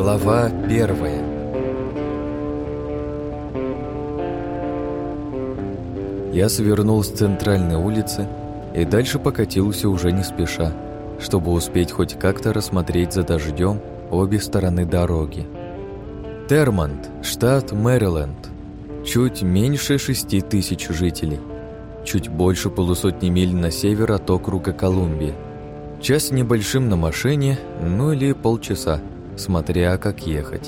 Глава 1. Я свернул с центральной улицы и дальше покатился уже не спеша, чтобы успеть хоть как-то рассмотреть за дождем обе стороны дороги. Термонт, штат Мэриленд. Чуть меньше 6000 жителей. Чуть больше полусотни миль на север от округа Колумбия. Час небольшим на машине, ну или полчаса, смотря как ехать.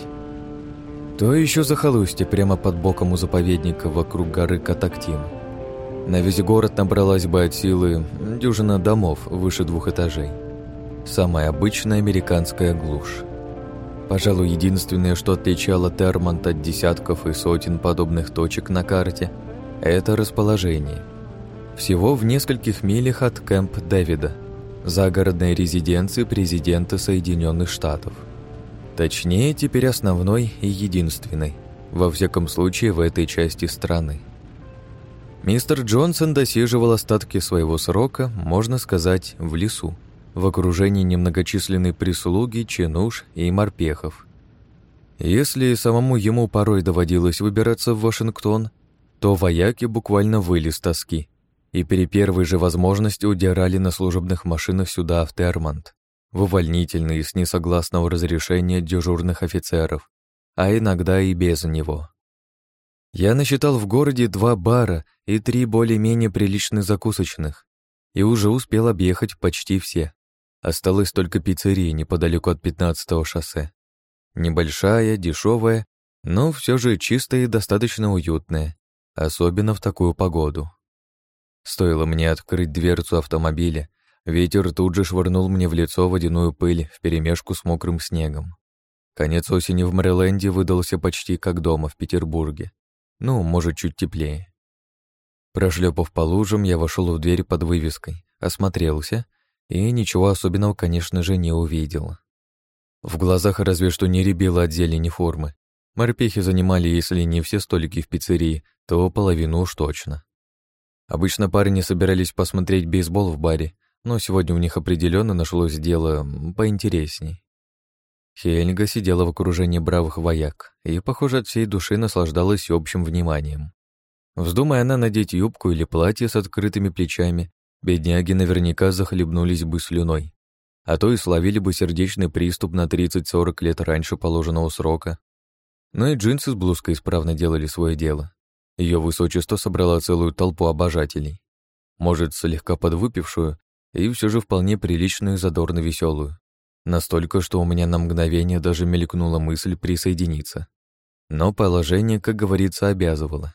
То еще захолустье прямо под боком у заповедника вокруг горы Катактин. На весь город набралась бы от силы дюжина домов выше 2 этажей. Самая обычная американская глушь. Пожалуй, единственное, что отличало Термонт от десятков и сотен подобных точек на карте, это расположение. Всего в нескольких милях от Кэмп-Дэвида, загородной резиденции президента Соединенных Штатов. Точнее, теперь основной и единственной, во всяком случае в этой части страны. Мистер Джонсон досиживал остатки своего срока, можно сказать, в лесу, в окружении немногочисленной прислуги, чинуш и морпехов. Если самому ему порой доводилось выбираться в Вашингтон, то вояки буквально выли с тоски и при первой же возможности удирали на служебных машинах сюда, в Термонт, в увольнительные с несогласного разрешения дежурных офицеров, а иногда и без него. Я насчитал в городе 2 бара и 3 более-менее приличных закусочных и уже успел объехать почти все. Осталась только пиццерия неподалеку от 15-го шоссе. Небольшая, дешевая, но все же чистая и достаточно уютная, особенно в такую погоду. Стоило мне открыть дверцу автомобиля, ветер тут же швырнул мне в лицо водяную пыль вперемешку с мокрым снегом. Конец осени в Мэриленде выдался почти как дома в Петербурге. Ну, может, чуть теплее. Прошлепав по лужам, я вошел в дверь под вывеской, осмотрелся и ничего особенного, конечно же, не увидел. В глазах разве что не рябило от зелени формы. Морпехи занимали, если не все столики в пиццерии, то половину уж точно. Обычно парни собирались посмотреть бейсбол в баре, но сегодня у них определенно нашлось дело поинтересней. Хельга сидела в окружении бравых вояк и, похоже, от всей души наслаждалась общим вниманием. Вздумая она надеть юбку или платье с открытыми плечами, бедняги наверняка захлебнулись бы слюной, а то и словили бы сердечный приступ на 30-40 лет раньше положенного срока. Но и джинсы с блузкой исправно делали свое дело. Ее высочество собрала целую толпу обожателей. Может, слегка подвыпившую и все же вполне приличную и задорно веселую. Настолько, что у меня на мгновение даже мелькнула мысль присоединиться. Но положение, как говорится, обязывало.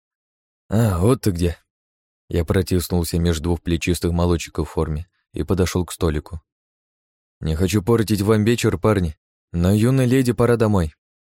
«А, вот ты где!» Я протиснулся между 2 плечистых молодчиков в форме и подошел к столику. «Не хочу портить вам вечер, парни, но юной леди пора домой».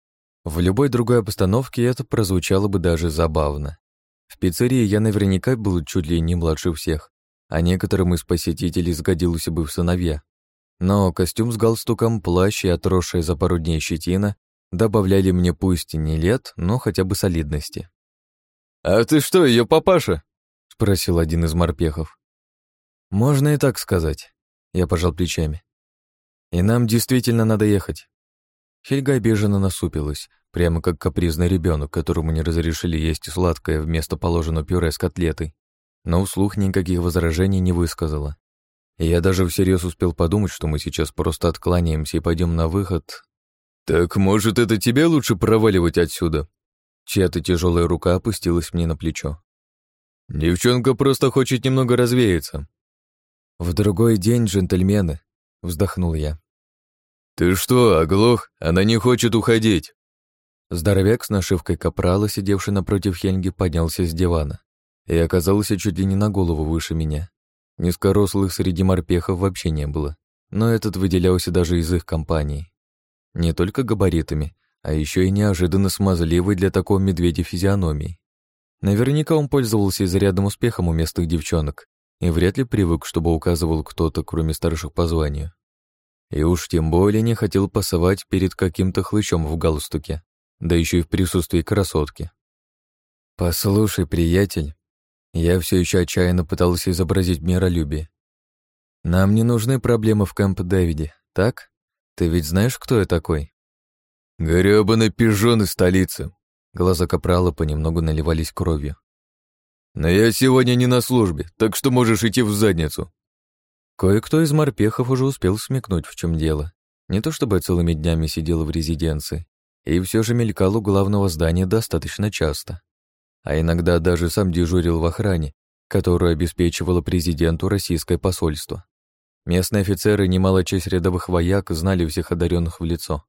В любой другой обстановке это прозвучало бы даже забавно. В пиццерии я наверняка был чуть ли не младше всех, а некоторым из посетителей сгодился бы в сыновья. Но костюм с галстуком, плащ и отросшая за пару дней щетина добавляли мне пусть и не лет, но хотя бы солидности. «А ты что, ее папаша?» — спросил один из морпехов. «Можно и так сказать», — я пожал плечами. «И нам действительно надо ехать». Хельга обиженно насупилась, прямо как капризный ребенок, которому не разрешили есть сладкое вместо положенного пюре с котлетой, но вслух никаких возражений не высказала. И я даже всерьез успел подумать, что мы сейчас просто откланяемся и пойдем на выход. «Так, может, это тебе лучше проваливать отсюда?» Чья-то тяжелая рука опустилась мне на плечо. «Девчонка просто хочет немного развеяться». «В другой день, джентльмены», — вздохнул я. «Ты что, оглох? Она не хочет уходить!» Здоровяк с нашивкой капрала, сидевший напротив Хельги, поднялся с дивана и оказался чуть ли не на голову выше меня. Низкорослых среди морпехов вообще не было, но этот выделялся даже из их компании. Не только габаритами, а еще и неожиданно смазливой для такого медведя физиономией. Наверняка он пользовался изрядным успехом у местных девчонок и вряд ли привык, чтобы указывал кто-то, кроме старших по званию. И уж тем более не хотел пасовать перед каким-то хлычом в галстуке, да еще и в присутствии красотки. «Послушай, приятель», я все еще отчаянно пытался изобразить миролюбие. «Нам не нужны проблемы в Кэмп-Дэвиде, так? Ты ведь знаешь, кто я такой?» «Грёбаный пижон из столицы!» Глаза капрала понемногу наливались кровью. «Но я сегодня не на службе, так что можешь идти в задницу». Кое-кто из морпехов уже успел смекнуть, в чем дело. Не то чтобы я целыми днями сидел в резиденции, и все же мелькал у главного здания достаточно часто. А иногда даже сам дежурил в охране, которую обеспечивало президенту российское посольство. Местные офицеры и немалая часть рядовых вояк знали всех одаренных в лицо.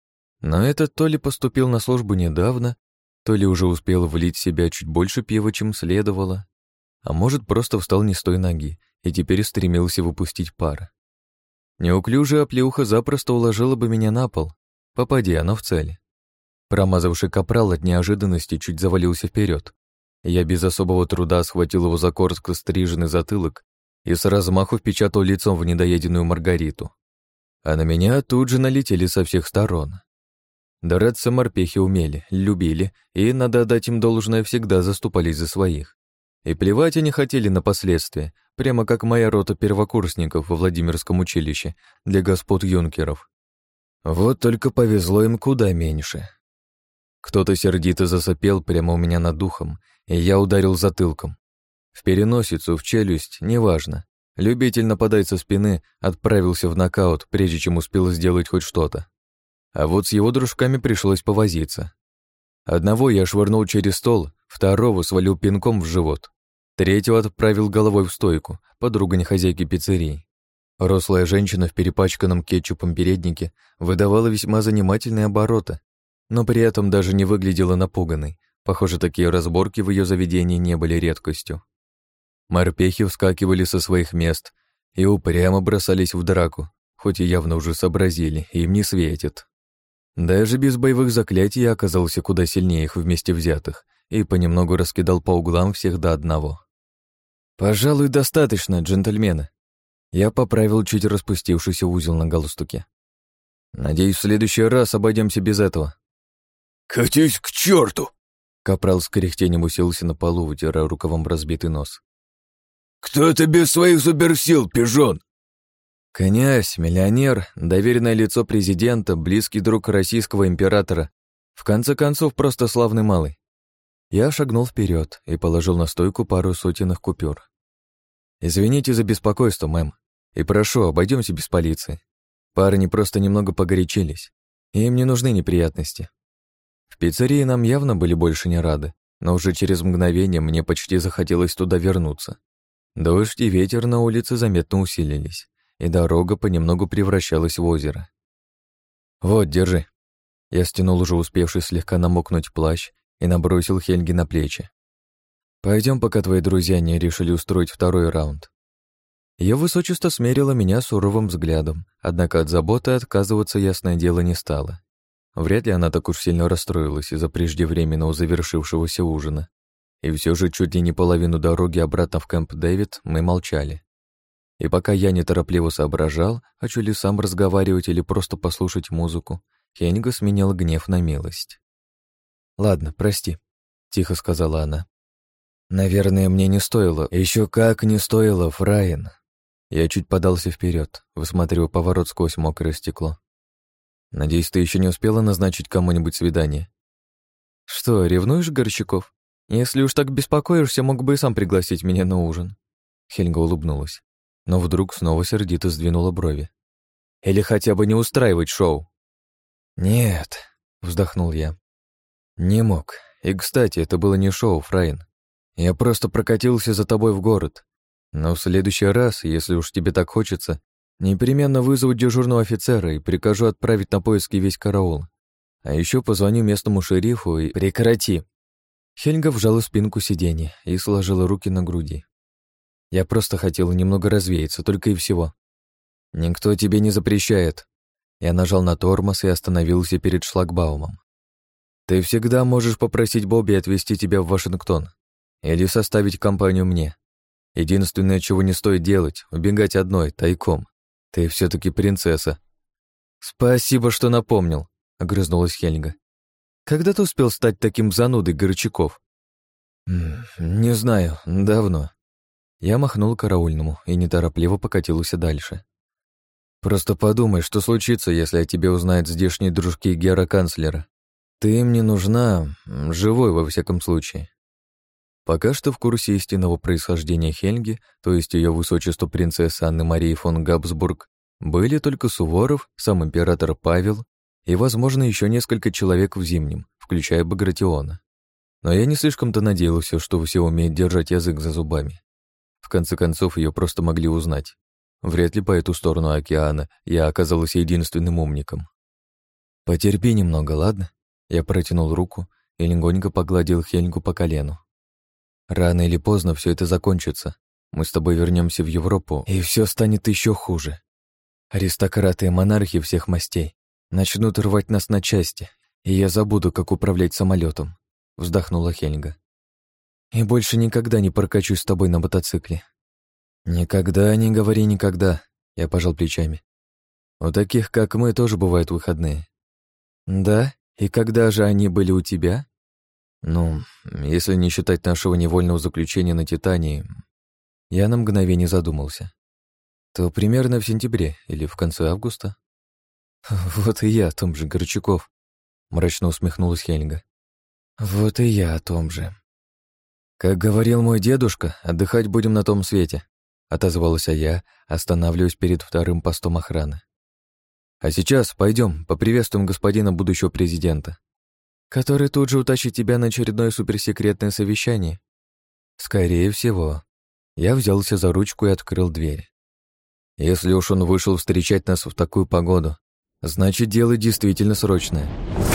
Но этот то ли поступил на службу недавно, то ли уже успел влить в себя чуть больше пива, чем следовало, а может, просто встал не с той ноги и теперь стремился выпустить пар. Неуклюжая оплеуха запросто уложила бы меня на пол, попади оно в цель. Промазавший капрал от неожиданности чуть завалился вперед. Я без особого труда схватил его за коротко стриженный затылок и с размаху впечатал лицом в недоеденную Маргариту. А на меня тут же налетели со всех сторон. Драться морпехи умели, любили, и, надо отдать им должное, всегда заступались за своих. И плевать они хотели на последствия, прямо как моя рота первокурсников во Владимирском училище для господ юнкеров. Вот только повезло им куда меньше. Кто-то сердито засопел прямо у меня над духом, и я ударил затылком. В переносицу, в челюсть, неважно. Любитель нападать со спины отправился в нокаут, прежде чем успел сделать хоть что-то. А вот с его дружками пришлось повозиться. Одного я швырнул через стол, второго свалил пинком в живот, третьего отправил головой в стойку, подруга хозяйки пиццерии. Рослая женщина в перепачканном кетчупом переднике выдавала весьма занимательные обороты, но при этом даже не выглядела напуганной. Похоже, такие разборки в ее заведении не были редкостью. Морпехи вскакивали со своих мест и упрямо бросались в драку, хоть и явно уже сообразили, им не светит. Даже без боевых заклятий я оказался куда сильнее их вместе взятых и понемногу раскидал по углам всех до одного. «Пожалуй, достаточно, джентльмены». Я поправил чуть распустившийся узел на галстуке. «Надеюсь, в следующий раз обойдемся без этого». «Катись к черту!» Капрал с кряхтением уселся на полу, вытирая рукавом разбитый нос. «Кто ты без своих суперсил, пижон?» Князь, миллионер, доверенное лицо президента, близкий друг российского императора. В конце концов, просто славный малый. Я шагнул вперед и положил на стойку пару сотенных купюр. «Извините за беспокойство, мэм, и прошу, обойдемся без полиции. Парни просто немного погорячились, и им не нужны неприятности». В пиццерии нам явно были больше не рады, но уже через мгновение мне почти захотелось туда вернуться. Дождь и ветер на улице заметно усилились, и дорога понемногу превращалась в озеро. «Вот, держи». Я стянул уже успевший слегка намокнуть плащ и набросил Хельги на плечи. «Пойдем, пока твои друзья не решили устроить второй раунд». Ее высочество смерило меня суровым взглядом, однако от заботы отказываться, ясное дело, не стало. Вряд ли она так уж сильно расстроилась из-за преждевременного завершившегося ужина. И все же чуть ли не половину дороги обратно в Кэмп Дэвид мы молчали. И пока я неторопливо соображал, хочу ли сам разговаривать или просто послушать музыку, Хеннига сменял гнев на милость. «Ладно, прости», — тихо сказала она. «Наверное, мне не стоило. Еще как не стоило, Фраин». Я чуть подался вперед, высматривая поворот сквозь мокрое стекло. «Надеюсь, ты еще не успела назначить кому-нибудь свидание?» «Что, ревнуешь, Горчаков? Если уж так беспокоишься, мог бы и сам пригласить меня на ужин». Хельга улыбнулась, но вдруг снова сердито сдвинула брови. «Или хотя бы не устраивать шоу?» «Нет», — вздохнул я. «Не мог. И, кстати, это было не шоу, Фраин. Я просто прокатился за тобой в город. Но в следующий раз, если уж тебе так хочется, непременно вызову дежурного офицера и прикажу отправить на поиски весь караул. А еще позвоню местному шерифу и...» «Прекрати!» Хельга вжала спинку сиденья и сложила руки на груди. «Я просто хотела немного развеяться, только и всего». «Никто тебе не запрещает». Я нажал на тормоз и остановился перед шлагбаумом. «Ты всегда можешь попросить Бобби отвезти тебя в Вашингтон или составить компанию мне. Единственное, чего не стоит делать, убегать одной, тайком. Ты все-таки принцесса». «Спасибо, что напомнил», — огрызнулась Хельга. «Когда ты успел стать таким занудой, Горчаков?» «Не знаю, давно». Я махнул караульному и неторопливо покатился дальше. Просто подумай, что случится, если о тебе узнают здешние дружки Гера-канцлера. Ты им не нужна, живой во всяком случае. Пока что в курсе истинного происхождения Хельги, то есть ее высочество принцессы Анны Марии фон Габсбург, были только Суворов, сам император Павел и, возможно, еще несколько человек в Зимнем, включая Багратиона. Но я не слишком-то надеялся, что все умеют держать язык за зубами. В конце концов, ее просто могли узнать. Вряд ли по эту сторону океана я оказался единственным умником. «Потерпи немного, ладно?» Я протянул руку и легонько погладил Хельгу по колену. «Рано или поздно все это закончится. Мы с тобой вернемся в Европу, и все станет еще хуже. Аристократы и монархи всех мастей начнут рвать нас на части, и я забуду, как управлять самолетом», — вздохнула Хельга. «И больше никогда не прокачусь с тобой на мотоцикле». «Никогда не говори никогда», — я пожал плечами. «У таких, как мы, тоже бывают выходные». «Да? И когда же они были у тебя?» «Ну, если не считать нашего невольного заключения на Титании...» Я на мгновение задумался. «То примерно в сентябре или в конце августа?» «Вот и я о том же, Горчаков», — мрачно усмехнулась Хельга. «Вот и я о том же». «Как говорил мой дедушка, отдыхать будем на том свете», — отозвалась я, останавливаясь перед вторым постом охраны. «А сейчас пойдем, поприветствуем господина будущего президента, который тут же утащит тебя на очередное суперсекретное совещание». «Скорее всего». Я взялся за ручку и открыл дверь. Если уж он вышел встречать нас в такую погоду, значит, дело действительно срочное.